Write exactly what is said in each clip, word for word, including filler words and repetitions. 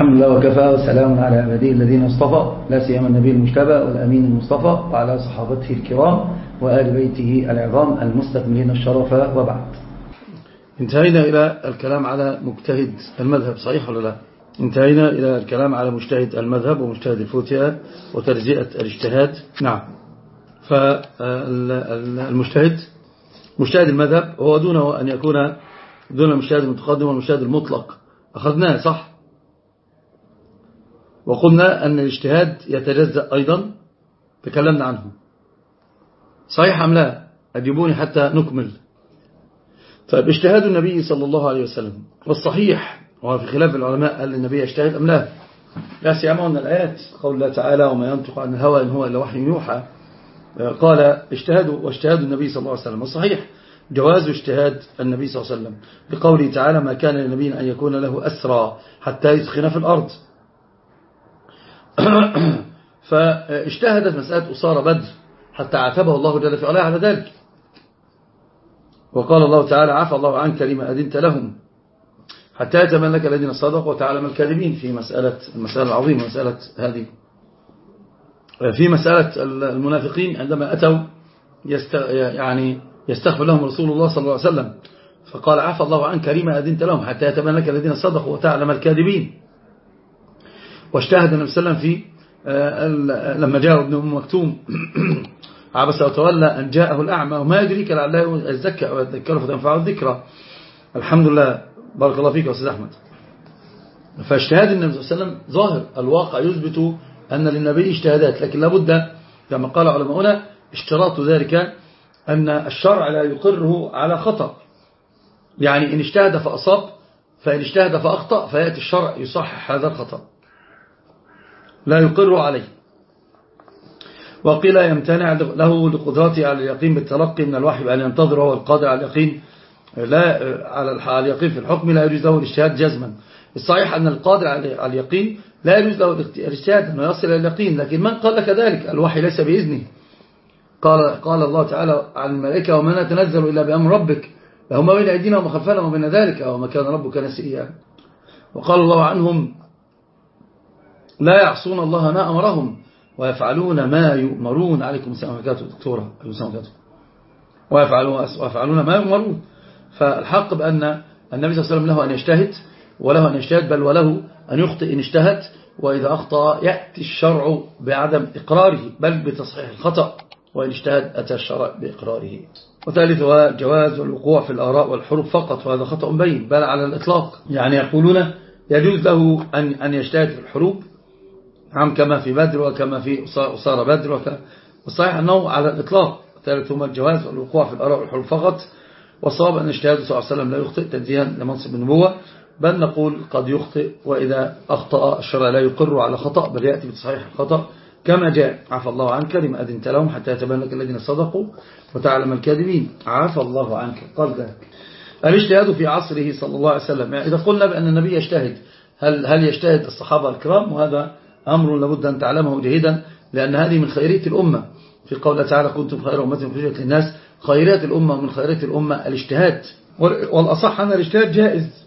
الحمد لله وكفى وسلام على عباده الذين اصطفى لا سيما النبي المجتبى والأمين المصطفى وعلى صحابته الكرام وآل بيته العظام المستكملين الشرف وبعد. انتهينا إلى الكلام على مجتهد المذهب، صحيح ولا لا؟ انتهينا إلى الكلام على مجتهد المذهب ومجتهد الفتية وتجزئة الاجتهاد. نعم. فالمجتهد مجتهد المذهب هو دونه أن يكون دون المجتهد المتقدم والمجتهد المطلق، أخذناه صح؟ وقلنا أن الاجتهاد يتجزأ أيضا، تكلمنا عنه، صحيح أم لا؟ أجيبوني حتى نكمل. طيب، اجتهاد النبي صلى الله عليه وسلم، والصحيح وفي خلاف العلماء هل النبي يجتهد أم لا؟ لا سيما أن الآيات قول الله تعالى وما ينطق عن الهوى إن هو إلا وحي يوحى، قال اجتهدوا واجتهاد النبي صلى الله عليه وسلم. والصحيح جواز اجتهاد النبي صلى الله عليه وسلم بقوله تعالى ما كان للنبي أن يكون له أسرى حتى يسخن في الأرض. فاجتهدت مسألة أسارة بدر حتى عاتبه الله جل في علاه على ذلك، وقال الله تعالى عفى الله عنك لما أذنت لهم حتى يتبين لك الذين صدقوا وتعلم الكاذبين، في مسألة المسألة العظيمة، مسألة هذه في مسألة المنافقين عندما أتوا يست يعني يستغفر لهم رسول الله صلى الله عليه وسلم فقال عفى الله عنك لما أذنت لهم حتى يتبين لك الذين صدقوا وتعلم الكاذبين. واجتهد النبي صلى الله عليه وسلم في لما جاء ابن أم مكتوم عبس وتولى أن جاءه الأعمى وما يدريك لعله يزكى أو يذكره فتنفعه الذكرى. الحمد لله، بارك الله فيك يا أستاذ أحمد. فاجتهاد النبي صلى الله عليه وسلم ظاهر، الواقع يثبت أن للنبي اجتهادات، لكن لابد كما قال علماؤنا اشتراط ذلك أن الشرع لا يقره على خطأ، يعني إن اجتهد فأصاب، فإن اجتهد فأخطأ فيأتي الشرع يصحح هذا الخطأ، لا يقر عليه. وقيل يمتنع له لقدرته على اليقين بالتلقي من الوحي بأن ينتظر هو القادر على اليقين لا على اليقين في الحكم لا يجوز له الاجتهاد جزما. الصحيح أن القادر على اليقين لا يجوز له الاجتهاد أنه يصل إلى اليقين، لكن من قال لك ذلك؟ الوحي ليس بإذنه. قال قال الله تعالى عن الملائكة وما نتنزل إلا بأمر ربك له ما بين أيدينا وما خلفنا وما بين ذلك وما كان ربك نسيا. وقال الله عنهم لا يعصون الله ما أمرهم ويفعلون ما يؤمرون. عليكم السلام عليكم دكتورة ويفعلون ما يؤمرون. فالحق بأن النبي صلى الله عليه وسلم له أن يجتهد وله أن يجتهد، بل وله أن يخطئ إن اجتهد، وإذا أخطأ يأتي الشرع بعدم إقراره بل بتصحيح الخطأ، وإن اجتهد أتى الشرع بإقراره. وثالثها جواز الوقوع في الآراء والحروب فقط، وهذا خطأ بين بل على الإطلاق، يعني يقولون يجوز له أن أن يجتهد في الحروب عم كما في بدر وكما في أسارة بدر، والصحيح أنه على الإطلاق. ثالثهما الجواز الوقوع في الآراء والحروب فقط، والصواب أن اجتهاد صلى الله عليه وسلم لا يخطئ تنزيها لمنصب النبوة، بل نقول قد يخطئ، وإذا أخطأ الشرع لا يقر على خطأ بل يأتي بتصحيح الخطأ كما جاء عفى الله عنك لما أذنت لهم حتى يتبين لك الذين صدقوا وتعلم الكاذبين. عفى الله عنك قال ذلك. الاجتهاد في عصره صلى الله عليه وسلم، يعني إذا قلنا بأن النبي يجتهد، هل هل يجتهد الصحابة الكرام؟ وهذا أمر لابد أن تعلمه جيدا، لأن هذه من خيرية الأمة، في قول تعالى كنتم خير أمة أخرجت للناس. خيرية الأمة ومن خيرية الأمة الاجتهاد، والأصح أن الاجتهاد جائز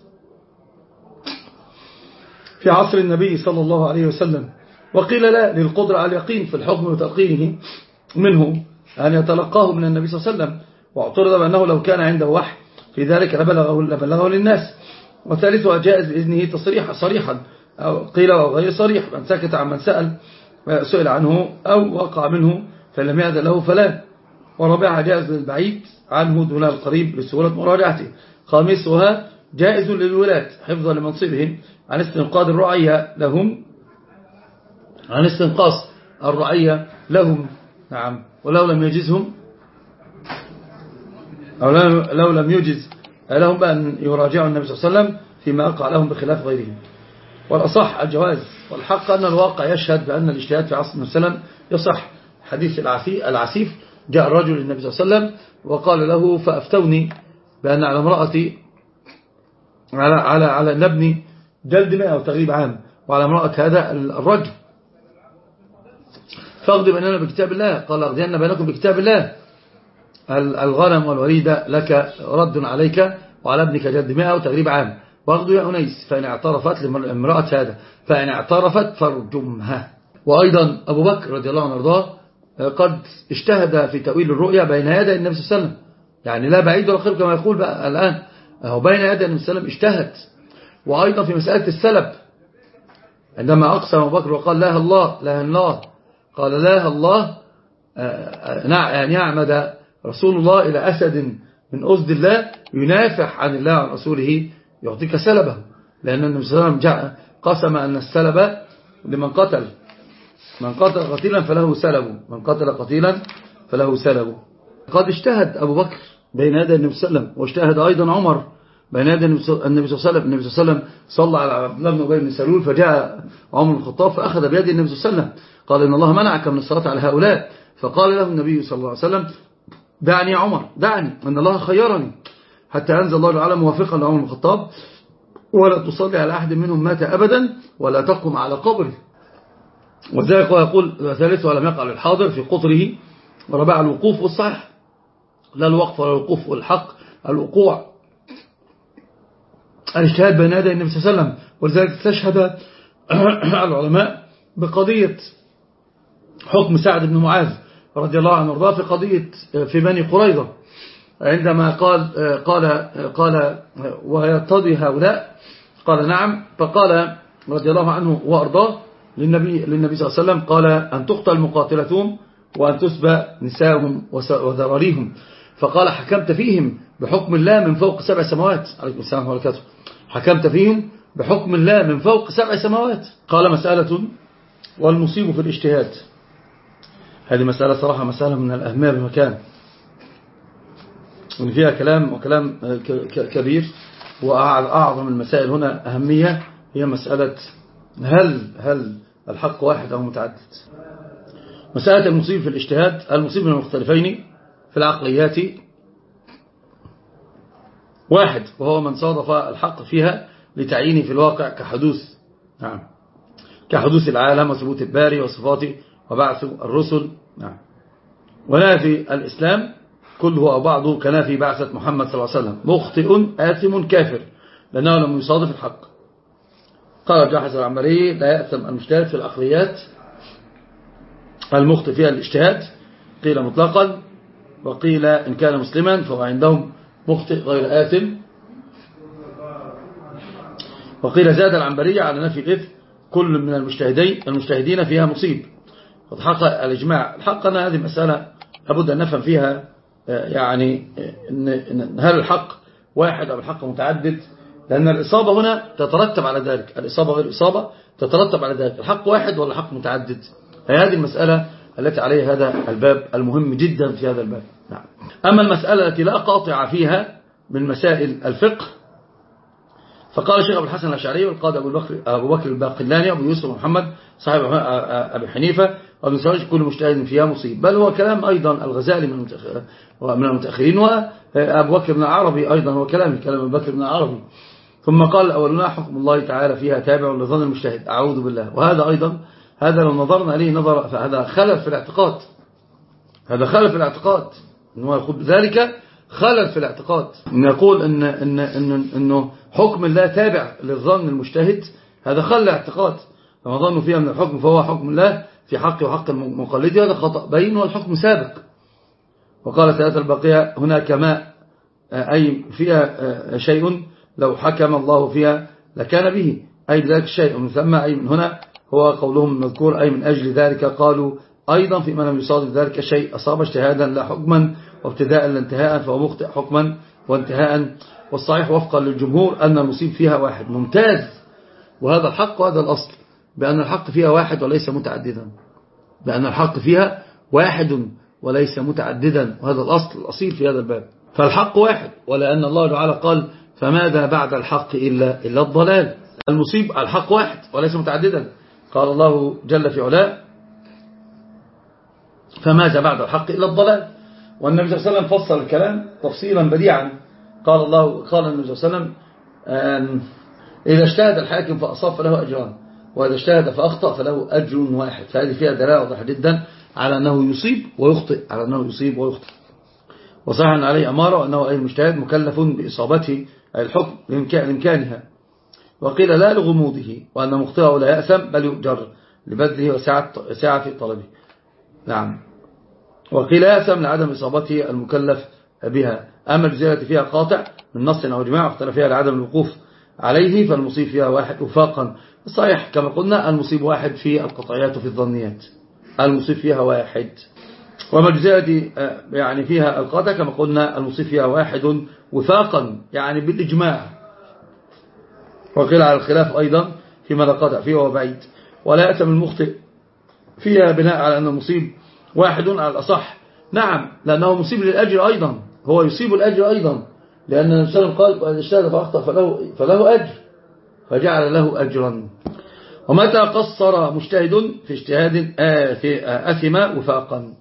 في عصر النبي صلى الله عليه وسلم. وقيل لا للقدرة على اليقين في الحكم وتلقيه منه أن يتلقاه من النبي صلى الله عليه وسلم، واعترض بأنه لو كان عنده وحي في ذلك لبلغه, لبلغه للناس. وثالثها جائز بإذنه تصريحا صريحا، أو قيل أو غير صريح، من سكت عن من سأل سئل عنه أو وقع منه فلم يأذن له فلا. ورابعها جائز للبعيد عنه دون القريب لسهولة مراجعته. خامسها جائز للولاة حفظا لمنصبهم عن استنقاذ الرعية لهم عن استنقاص الرعية لهم. نعم. ولو لم يجزهم أو لو لم يجز لهم بأن يراجعوا النبي صلى الله عليه وسلم فيما أقع لهم بخلاف غيرهم. والأصح الجواز، والحق أن الواقع يشهد بأن الاجتهاد في عصر النبي صلى الله عليه وسلم يصح. حديث العسيف جاء الرجل للنبي صلى الله عليه وسلم وقال له فأفتوني بأن على امرأتي على على على نبني جلد مئة أو تغريب عام، وعلى امرأة هذا الرجل، فاغض بيننا بكتاب الله. قال اغضين بينكم بكتاب الله، الغنم والوريدة لك رد عليك وعلى ابنك جلد مئة وتغريب عام. برضو يا أنيس فإن اعترفت لامرأة هذا فإن اعترفت فارجمها. وأيضا أبو بكر رضي الله عنه وارضاه قد اجتهد في تأويل الرؤيا بين يدي النبي صلى الله عليه وسلم، يعني لا بعيد ولا قريب كما يقول بقى الآن، هو بين يدي النبي صلى الله عليه وسلم اجتهد. وأيضا في مسألة السلب عندما أقسم أبو بكر وقال لا الله لا الله قال لا الله أن يعمد رسول الله إلى أسد من أسد الله ينافح عن الله عن رسوله يعطيك سلبه، لأن النبي صلى الله عليه وسلم قسم أن السلب لمن قتل، من قتل قتيلا فله سلب، من قتل قتيلا فله سلب. قد اجتهد أبو بكر بين يدي النبي صلى الله عليه وسلم، واجتهد أيضا عمر بين يدي النبي صلى الله عليه وسلم. النبي صلى الله عليه وسلم صلى على عبد الله بن أبي بن سلول، فجاء عمر بن الخطاب فأخذ بيد النبي صلى الله عليه وسلم قال إن الله منعك من الصلاة على هؤلاء، فقال له النبي صلى الله عليه وسلم دعني يا عمر دعني، أن الله خيرني حتى أنزل الله تعالى موافقا لعمر بن الخطاب ولا تصلي على أحد منهم مات أبدا ولا تقم على قبره. وذلك يقول ثالث ولم يقع للحاضر في قطره، وربع الوقوف والصحيح، لا الوقف ولا الوقوف والحق الوقوع الاجتهاد بين يدي النبي صلى الله عليه وسلم. ولذلك استشهد العلماء بقضية حكم سعد بن معاذ رضي الله عنه وارضاه في قضية في بني قريظة، عندما قال قال قال ويرتضي هؤلاء قال نعم، فقال رضي الله عنه وارضاه للنبي للنبي صلى الله عليه وسلم قال أن تقتل مقاتلتهم وأن تسبى نساءهم وذراريهم، فقال حكمت فيهم بحكم الله من فوق سبع سماوات. عليكم السلام ورحمة الله وبركاته. حكمت فيهم بحكم الله من فوق سبع سماوات. قال مسألة والمصيب في الاجتهاد، هذه مسألة صراحة مسألة من الأهمية بمكان، وإن فيها كلام وكلام كبير، وأعظم المسائل هنا أهمية هي مسألة هل هل الحق واحد أو متعدد. مسألة المصيب في الاجتهاد، المصيب من المختلفين في العقليات واحد، وهو من صادف الحق فيها لتعيينه في الواقع كحدوث نعم كحدوث العالم وثبوت الباري وصفاته وبعث الرسل نعم ونافي الإسلام كله أو بعضه كنافي بعثة محمد صلى الله عليه وسلم، مخطئ آثم كافر لأنه لم يصادف الحق. قال جاحظ العنبري لا يأثم المجتهد في العقليات المخطئ فيها الاجتهاد، قيل مطلقا وقيل إن كان مسلما فهو عندهم مخطئ غير آثم، وقيل زاد العنبري على نفي الإثم كل من المجتهدين المجتهدين فيها مصيب. قد حقق الإجماع الحق أن هذه مسألة لابد أن نفهم فيها يعني إن هل الحق واحد أو الحق متعدد، لأن الإصابة هنا تترتب على ذلك، الإصابة غير الإصابة تترتب على ذلك، الحق واحد ولا الحق متعدد. هذه المسألة التي عليها هذا الباب المهم جدا في هذا الباب. نعم. أما المسألة التي لا قاطع فيها من مسائل الفقه، فقال الشيخ أبو الحسن الأشعري والقاضي أبو بكر أبو بكر الباقلاني وأبو يوسف محمد صاحب أبي حنيفة وابن سراج كل مجتهد فيها مصيب، بل هو كلام أيضا الغزالي من المتأخرين، وأبو بكر بن العربي أيضا هو كلام كلام أبو بكر بن العربي. ثم قال الأولون حكم الله تعالى فيها تابع لظن المجتهد، أعوذ بالله. وهذا أيضا هذا لو نظرنا عليه نظر فهذا خلل في الاعتقاد، هذا خلل في الاعتقاد، إنه يقول ذلك خلل في الاعتقاد، إن يقول إن إن إن إنه حكم الله تابع للظن المجتهد، هذا خلل اعتقاد. فما ظنوا فيها من الحكم فهو حكم الله في حق وحق المقلد، هذا خطأ بين والحكم سابق. وقال ثلاثة البقية هناك ماء أي فيها شيء لو حكم الله فيها لكان به، أي ذلك الشيء من ثم أي من هنا هو قولهم مذكور، أي من أجل ذلك قالوا أيضا في من لم يصادف ذلك الشيء أصاب اجتهادا لا حكما وابتداء لا انتهاء فهو مخطئ حكما وانتهاء. والصحيح وفقا للجمهور أن المصيب فيها واحد. ممتاز. وهذا الحق وهذا الأصل بأن الحق فيها واحد وليس متعددا، بأن الحق فيها واحد وليس متعددا، وهذا الأصل الأصيل في هذا الباب. فالحق واحد، ولأن الله تعالى قال فماذا بعد الحق إلا, إلا الضلال. المصيب الحق واحد وليس متعددا، قال الله جل في علاه فماذا بعد الحق إلا الضلال. والنبي صلى الله عليه وسلم فصل الكلام تفصيلا بديعا، قال الله قال النبي صلى الله عليه وسلم إذا اجتهد الحاكم فأصاب فله أجران، وإذا اجتهد فأخطأ فله أجر واحد. فهذه فيها دلالة واضحة جدا على أنه يصيب ويخطئ، على أنه يصيب ويخطئ. وصحيح أن عليه أمارة وأنه أي مجتهد مكلف بإصابته الحكم لإمكانها، وقيل لا لغموضه وأن مخطئه لا يأثم بل يؤجر لبذله وسعة في طلبه. نعم. وقيل يأثم لعدم إصابته المكلف بها. أما الجزيرة فيها قاطع من نص أو إجماع اختلف فيها لعدم الوقوف عليه فالمصيب فيها واحد وفاقا. الصحيح كما قلنا المصيب واحد في القطعيات وفي الظنيات، المصيب فيها واحد. وما الجزيرة يعني فيها القاطع كما قلنا المصيب فيها واحد وفاقا يعني بالإجماع. وقيل على الخلاف أيضا فيما لا قاطع فيه وهو بعيد. ولا يأثم المخطئ فيها بناء على أن المصيب واحد على الأصح. نعم، لأنه مصيب للأجر أيضا، هو يصيب الأجر أيضا، لأن النبي صلى الله عليه وسلم قال اجتهد فأخطأ فله, فله أجر، فجعل له أجرا. ومتى قصر مجتهد في اجتهاد آه في آه أثم وفاقا،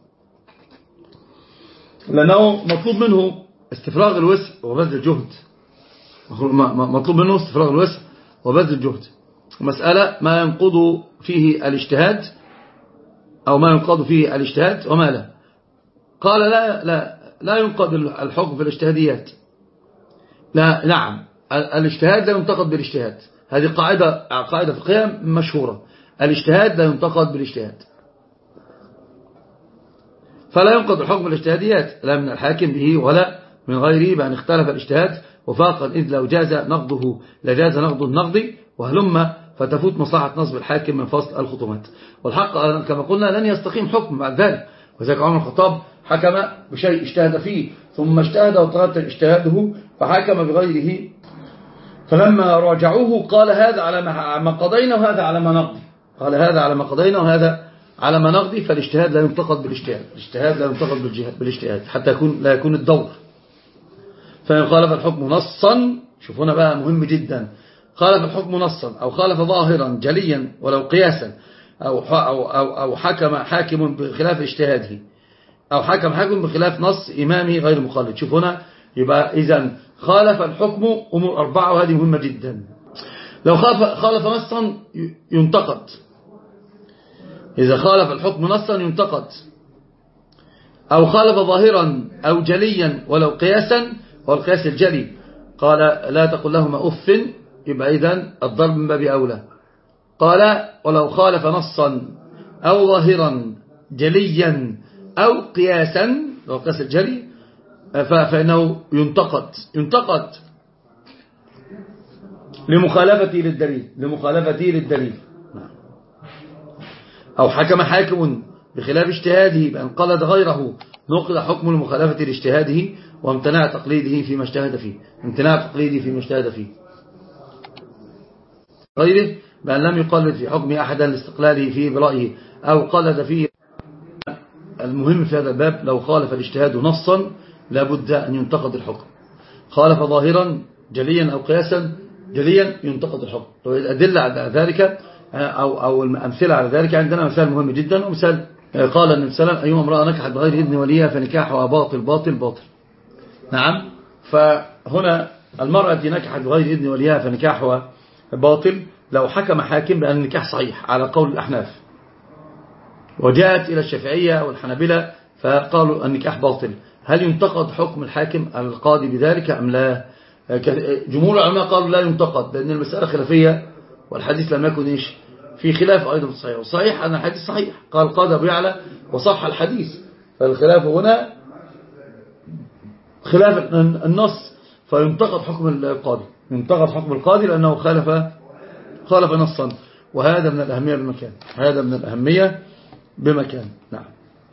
لأنه مطلوب منه استفراغ الوسع وبذل الجهد، مطلوب منه استفراغ الوسع وبذل الجهد. مسألة ما ينقض فيه الاجتهاد أو ما ينقض فيه الاجتهاد وما لا. قال لا لا لا ينقض الحكم في الاجتهاديات. لا نعم، الاجتهاد لا ينتقد بالاجتهاد، هذه قاعدة قاعدة فقهية مشهورة، الاجتهاد لا ينتقد بالاجتهاد. فلا ينقض الحكم بالاجتهاديات لا من الحاكم به ولا من غيره بأن اختلف الاجتهاد وفاقا، إذ لو جاز نقضه لجاز نقض النقض وهلم فتفوت مصلحة نصب الحاكم من فصل الخصومات. والحق كما قلنا لن يستقيم حكم بعد ذلك. وذلك عمر الخطاب حكم بشيء اجتهد فيه ثم اجتهد وترتب اجتهاده فحكم بغيره، فلما راجعوه قال هذا على ما قضينا وهذا على ما نقضي، قال هذا على ما قضينا وهذا على ما نقضي. فالاجتهاد لا ينتقد بالاجتهاد، الاجتهاد لا ينتقد بالاجتهاد حتى يكون لا يكون الدور. فإن خالف الحكم نصا، شوفونا بقى مهم جدا، خالف الحكم نصا أو خالف ظاهرا جليا ولو قياسا أو أو أو, أو حكم حاكم بخلاف اجتهاده أو حكم حاكم بخلاف نص إمامه غير مقلد. شوف هنا يبقى إذن خالف الحكم أمور أربعة، وهذه مهمة جدا. لو خالف نصا ينتقد، إذا خالف الحكم نصا ينتقد، أو خالف ظاهرا أو جليا ولو قياسا، والقياس الجلي قال لا تقل لهما أف، يبقى إذن الضرب من باب أولى. قال ولو خالف نصا أو ظاهرا جليا أو قياسا، لو قياس الجلي فإنه ينتقد ينتقد لمخالفته للدليل لمخالفته للدليل أو حكم حاكم بخلاف اجتهاده بأن قلد غيره، نقل حكم المخالفة لاجتهاده وامتناع تقليده فيما اجتهد فيه، امتناع تقليده فيما اجتهد فيه غيره بأن لم يقلد في حكم أحدا لاستقلاله فيه برأيه أو قلد فيه. المهم في هذا الباب لو خالف الاجتهاد نصا لابد أن ينتقد الحكم، خالف ظاهرا جليا أو قياسا جليا ينتقد الحكم. الأدلة على ذلك أو, أو الأمثلة على ذلك عندنا مثال مهم جدا، ومثال قال النبي صلى الله عليه وسلم أيما امرأة نكحت بغير إذن وليها فنكاحها باطل باطل باطل. نعم، فهنا المرأة التي نكحت بغير إذن وليها فنكاحها باطل لو حكم حاكم بأن النكاح صحيح على قول الأحناف، وجاءت إلى الشافعية والحنابلة فقالوا النكاح باطل، هل ينتقد حكم الحاكم القاضي بذلك أم لا؟ جمهور العلماء قالوا لا ينتقد، لأن المسألة خلافية والحديث لم يكن إيش في خلاف أيضا في الصحيح، والصحيح أن الحديث صحيح، قال قاضي أبو يعلى وصح الحديث. فالخلاف هنا خلاف النص، فينتقد حكم القاضي، ينتقد حكم القاضي لأنه خالف خالف نصا، وهذا من الأهمية بمكان، هذا من الأهمية بمكان. نعم.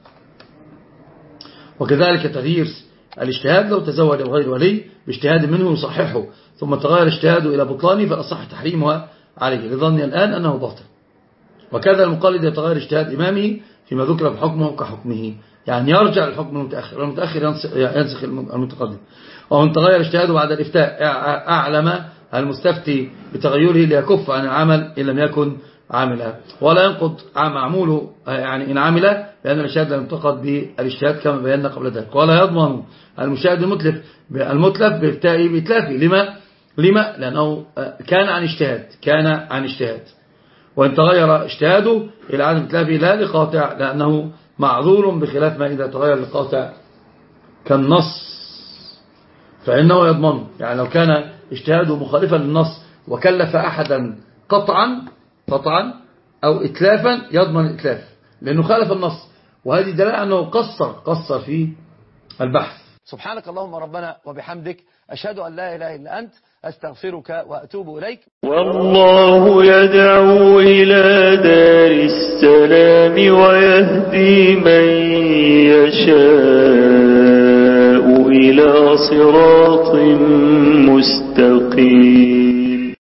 وكذلك تغيير الاجتهاد لو تزوج بغير ولي باجتهاد منه يصححه ثم تغير اجتهاده إلى بطلانه فأصح تحريمها عليه لظني الآن أنه باطل. وكذا المقلد يتغير اجتهاد إمامه فيما ذكر بحكمه كحكمه، يعني يرجع للحكم المتأخر، والمتأخر ينسخ المتقدم. ومن تغير اجتهاده بعد الإفتاء أعلم المستفتي بتغيره ليكف عن العمل إن لم يكن عاملا، ولا ينقض معموله يعني إن عمل، لأن الاجتهاد لا ينتقد بالاجتهاد كما بينا قبل ذلك. ولا يضمن المجتهد المتلف المتلف بإفتائه بإتلافه. لما؟ لما؟ لأنه كان عن اجتهاد كان عن اجتهاد وإن تغير اجتهاده إلى عدم إتلافه لا لقاطع، لأنه معذور بخلاف ما إذا تغير لقاطع كالنص فإنه يضمن. يعني لو كان اجتهاده مخالفا للنص وكلف أحدا قطعا قطعا أو إتلافا يضمن الإتلاف لأنه خالف النص، وهذه دلالة أنه قصر قصر في البحث. سبحانك اللهم ربنا وبحمدك، أشهد أن لا إله إلا أنت، أستغفرك وأتوب إليك. والله يدعو إلى دار السلام ويهدي من يشاء إلى صراط مستقيم.